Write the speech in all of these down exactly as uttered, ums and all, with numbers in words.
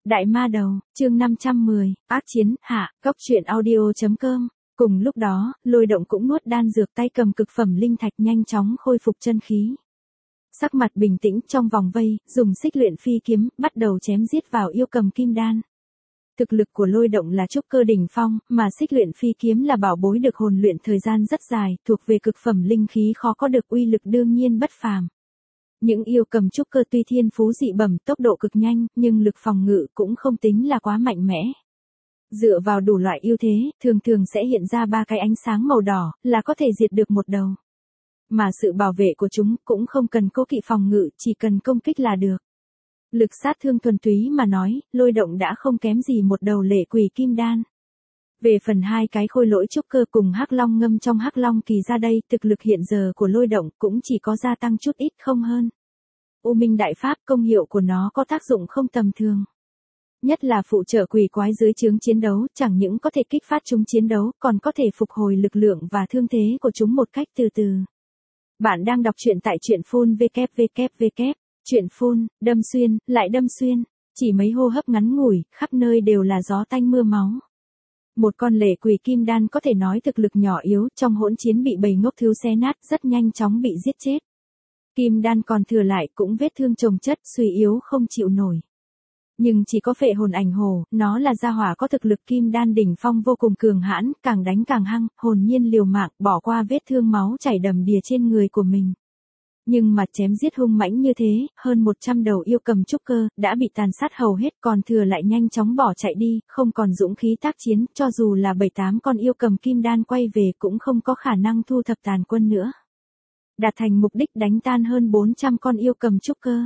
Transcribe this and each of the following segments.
Đại ma đầu, chương năm trăm mười, ác chiến, hạ, góc truyện audio.com. Cùng lúc đó, Lôi Động cũng nuốt đan dược, tay cầm cực phẩm linh thạch nhanh chóng khôi phục chân khí. Sắc mặt bình tĩnh trong vòng vây, dùng xích luyện phi kiếm, bắt đầu chém giết vào yêu cầm kim đan. Thực lực của Lôi Động là trúc cơ đỉnh phong, mà xích luyện phi kiếm là bảo bối được hồn luyện thời gian rất dài, thuộc về cực phẩm linh khí khó có được uy lực đương nhiên bất phàm. Những yêu cầm trúc cơ tuy thiên phú dị bẩm, tốc độ cực nhanh, nhưng lực phòng ngự cũng không tính là quá mạnh mẽ. Dựa vào đủ loại ưu thế, thường thường sẽ hiện ra ba cái ánh sáng màu đỏ, là có thể diệt được một đầu. Mà sự bảo vệ của chúng cũng không cần cố kỵ phòng ngự, chỉ cần công kích là được. Lực sát thương thuần túy mà nói, Lôi Động đã không kém gì một đầu lệ quỷ kim đan. Về phần hai cái khôi lỗi trúc cơ cùng hắc long ngâm trong hắc long kỳ ra đây, thực lực hiện giờ của Lôi Động cũng chỉ có gia tăng chút ít không hơn. U Minh Đại Pháp, công hiệu của nó có tác dụng không tầm thường. Nhất là phụ trợ quỷ quái dưới trướng chiến đấu, chẳng những có thể kích phát chúng chiến đấu, còn có thể phục hồi lực lượng và thương thế của chúng một cách từ từ. Bạn đang đọc truyện tại truyện phun vê kép vê kép vê kép, truyện phun, đâm xuyên, lại đâm xuyên, chỉ mấy hô hấp ngắn ngủi, khắp nơi đều là gió tanh mưa máu. Một con lệ quỷ kim đan có thể nói thực lực nhỏ yếu, trong hỗn chiến bị bầy ngốc thứ xé nát, rất nhanh chóng bị giết chết. Kim đan còn thừa lại cũng vết thương chồng chất, suy yếu không chịu nổi. Nhưng chỉ có phệ hồn ảnh hổ, nó là gia hỏa có thực lực kim đan đỉnh phong vô cùng cường hãn, càng đánh càng hăng, hồn nhiên liều mạng, bỏ qua vết thương máu chảy đầm đìa trên người của mình. Nhưng mà chém giết hung mãnh như thế, hơn một trăm đầu yêu cầm trúc cơ, đã bị tàn sát hầu hết, còn thừa lại nhanh chóng bỏ chạy đi, không còn dũng khí tác chiến, cho dù là bảy tám con yêu cầm kim đan quay về cũng không có khả năng thu thập tàn quân nữa. Đạt thành mục đích đánh tan hơn bốn trăm con yêu cầm trúc cơ.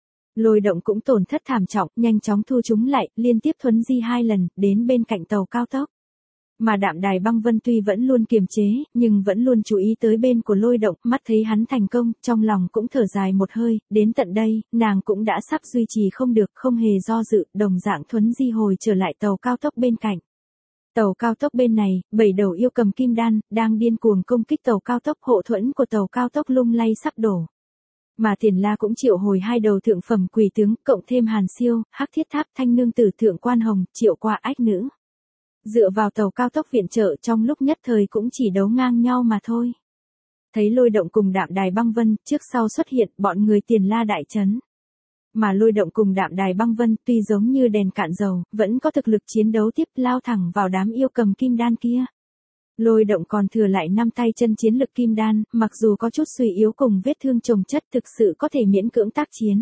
Lôi Động cũng tổn thất thảm trọng, nhanh chóng thu chúng lại, liên tiếp thuấn di hai lần, đến bên cạnh tàu cao tốc. Mà Đạm Đài Băng Vân tuy vẫn luôn kiềm chế, nhưng vẫn luôn chú ý tới bên của Lôi Động, mắt thấy hắn thành công, trong lòng cũng thở dài một hơi, đến tận đây, nàng cũng đã sắp duy trì không được, không hề do dự, đồng dạng thuấn di hồi trở lại tàu cao tốc bên cạnh. Tàu cao tốc bên này, bảy đầu yêu cầm kim đan, đang điên cuồng công kích tàu cao tốc, hộ thuẫn của tàu cao tốc lung lay sắp đổ. Mà Tiền La cũng triệu hồi hai đầu thượng phẩm quỷ tướng, cộng thêm Hàn Siêu, Hắc Thiết Tháp, Thanh Nương Tử, Thượng Quan Hồng, triệu qua ách nữ. Dựa vào tàu cao tốc viện trợ trong lúc nhất thời cũng chỉ đấu ngang nhau mà thôi. Thấy Lôi Động cùng Đạm Đài Băng Vân, trước sau xuất hiện, bọn người Tiền La đại chấn. Mà Lôi Động cùng Đạm Đài Băng Vân tuy giống như đèn cạn dầu, vẫn có thực lực chiến đấu tiếp, lao thẳng vào đám yêu cầm kim đan kia. Lôi Động còn thừa lại năm tay chân chiến lực kim đan, mặc dù có chút suy yếu cùng vết thương chồng chất, thực sự có thể miễn cưỡng tác chiến.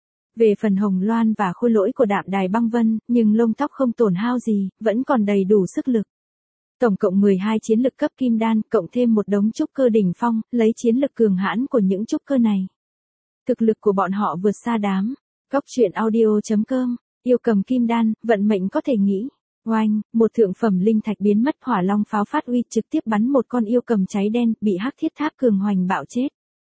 Về phần Hồng Loan và khôi lỗi của Đạm Đài Băng Vân, nhưng lông tóc không tổn hao gì, vẫn còn đầy đủ sức lực. Tổng cộng mười hai chiến lực cấp kim đan, cộng thêm một đống trúc cơ đỉnh phong, lấy chiến lực cường hãn của những trúc cơ này. Thực lực của bọn họ vượt xa đám. Góc truyện audio.com, yêu cầm kim đan, vận mệnh có thể nghĩ. Oanh, một thượng phẩm linh thạch biến mất, hỏa long pháo phát uy, trực tiếp bắn một con yêu cầm cháy đen, bị Hắc Thiết Tháp cường hoành bạo chết.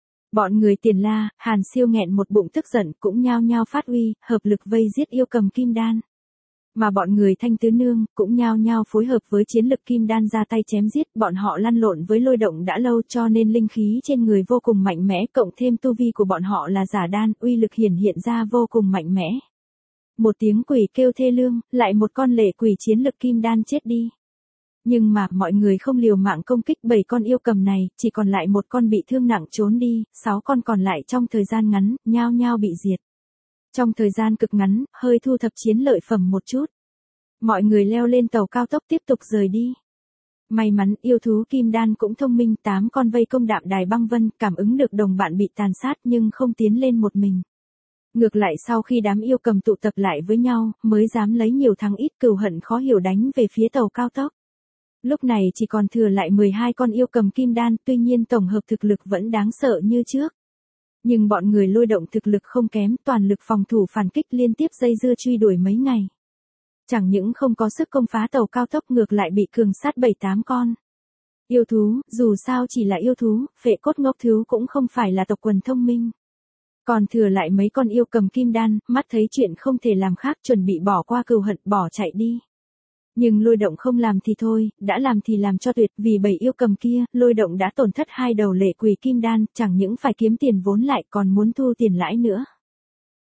Bọn người Tiền La, Hàn Siêu nghẹn một bụng tức giận, cũng nhao nhao phát uy, hợp lực vây giết yêu cầm kim đan. Mà bọn người Thanh Tứ Nương, cũng nhao nhao phối hợp với chiến lực kim đan ra tay chém giết, bọn họ lăn lộn với Lôi Động đã lâu cho nên linh khí trên người vô cùng mạnh mẽ, cộng thêm tu vi của bọn họ là giả đan, uy lực hiển hiện ra vô cùng mạnh mẽ. Một tiếng quỷ kêu thê lương, lại một con lệ quỷ chiến lực kim đan chết đi. Nhưng mà, mọi người không liều mạng công kích bảy con yêu cầm này, chỉ còn lại một con bị thương nặng trốn đi, sáu con còn lại trong thời gian ngắn, nhao nhao bị diệt. Trong thời gian cực ngắn, hơi thu thập chiến lợi phẩm một chút. Mọi người leo lên tàu cao tốc tiếp tục rời đi. May mắn, yêu thú kim đan cũng thông minh, tám con vây công Đạm Đài Băng Vân, cảm ứng được đồng bạn bị tàn sát nhưng không tiến lên một mình. Ngược lại sau khi đám yêu cầm tụ tập lại với nhau, mới dám lấy nhiều thắng ít, cừu hận khó hiểu đánh về phía tàu cao tốc. Lúc này chỉ còn thừa lại mười hai con yêu cầm kim đan, tuy nhiên tổng hợp thực lực vẫn đáng sợ như trước. Nhưng bọn người Lôi Động thực lực không kém, toàn lực phòng thủ phản kích liên tiếp dây dưa truy đuổi mấy ngày. Chẳng những không có sức công phá tàu cao tốc, ngược lại bị cường sát bảy tám con. Yêu thú, dù sao chỉ là yêu thú, phệ cốt ngốc thú cũng không phải là tộc quần thông minh. Còn thừa lại mấy con yêu cầm kim đan, mắt thấy chuyện không thể làm khác, chuẩn bị bỏ qua cừu hận, bỏ chạy đi. Nhưng Lôi Động không làm thì thôi, đã làm thì làm cho tuyệt, vì bảy yêu cầm kia, Lôi Động đã tổn thất hai đầu lệ quỷ kim đan, chẳng những phải kiếm tiền vốn lại, còn muốn thu tiền lãi nữa.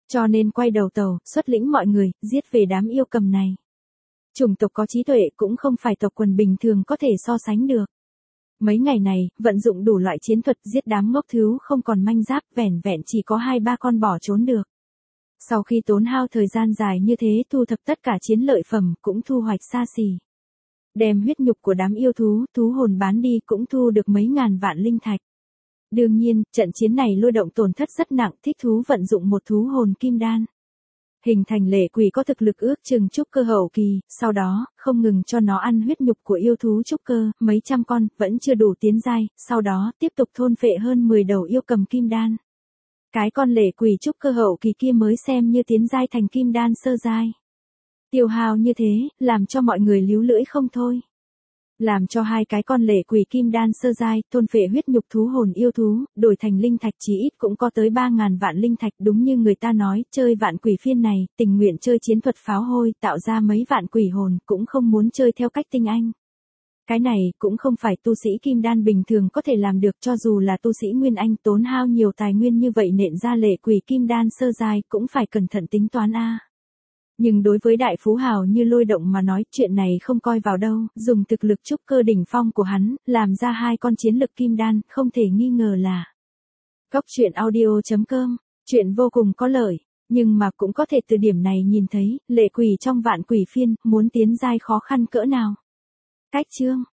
Cho nên quay đầu tàu, xuất lĩnh mọi người, giết về đám yêu cầm này. Chủng tộc có trí tuệ cũng không phải tộc quần bình thường có thể so sánh được. Mấy ngày này, vận dụng đủ loại chiến thuật giết đám ngốc thứu không còn manh giáp, vẻn vẹn chỉ có hai ba con bỏ trốn được. Sau khi tốn hao thời gian dài như thế thu thập tất cả chiến lợi phẩm cũng thu hoạch xa xỉ. Đem huyết nhục của đám yêu thú, thú hồn bán đi cũng thu được mấy ngàn vạn linh thạch. Đương nhiên, trận chiến này Lôi Động tổn thất rất nặng, thích thú vận dụng một thú hồn kim đan. Hình thành lệ quỷ có thực lực ước chừng trúc cơ hậu kỳ, sau đó, không ngừng cho nó ăn huyết nhục của yêu thú trúc cơ, mấy trăm con, vẫn chưa đủ tiến giai, sau đó, tiếp tục thôn phệ hơn mười đầu yêu cầm kim đan. Cái con lệ quỷ trúc cơ hậu kỳ kia mới xem như tiến giai thành kim đan sơ giai. Tiêu hao như thế, làm cho mọi người líu lưỡi không thôi. Làm cho hai cái con lệ quỷ kim đan sơ giai, thôn phệ huyết nhục thú hồn yêu thú, đổi thành linh thạch chí ít cũng có tới ba ngàn vạn linh thạch, đúng như người ta nói, chơi vạn quỷ phiên này, tình nguyện chơi chiến thuật pháo hôi, tạo ra mấy vạn quỷ hồn, cũng không muốn chơi theo cách tinh anh. Cái này, cũng không phải tu sĩ kim đan bình thường có thể làm được, cho dù là tu sĩ nguyên anh tốn hao nhiều tài nguyên như vậy nện ra lệ quỷ kim đan sơ giai, cũng phải cẩn thận tính toán a. Nhưng đối với đại phú hào như Lôi Động mà nói, chuyện này không coi vào đâu, dùng thực lực trúc cơ đỉnh phong của hắn, làm ra hai con chiến lực kim đan, không thể nghi ngờ là Cốc truyện audio chấm com, chuyện vô cùng có lợi, nhưng mà cũng có thể từ điểm này nhìn thấy, lệ quỷ trong vạn quỷ phiên, muốn tiến giai khó khăn cỡ nào. Cách chương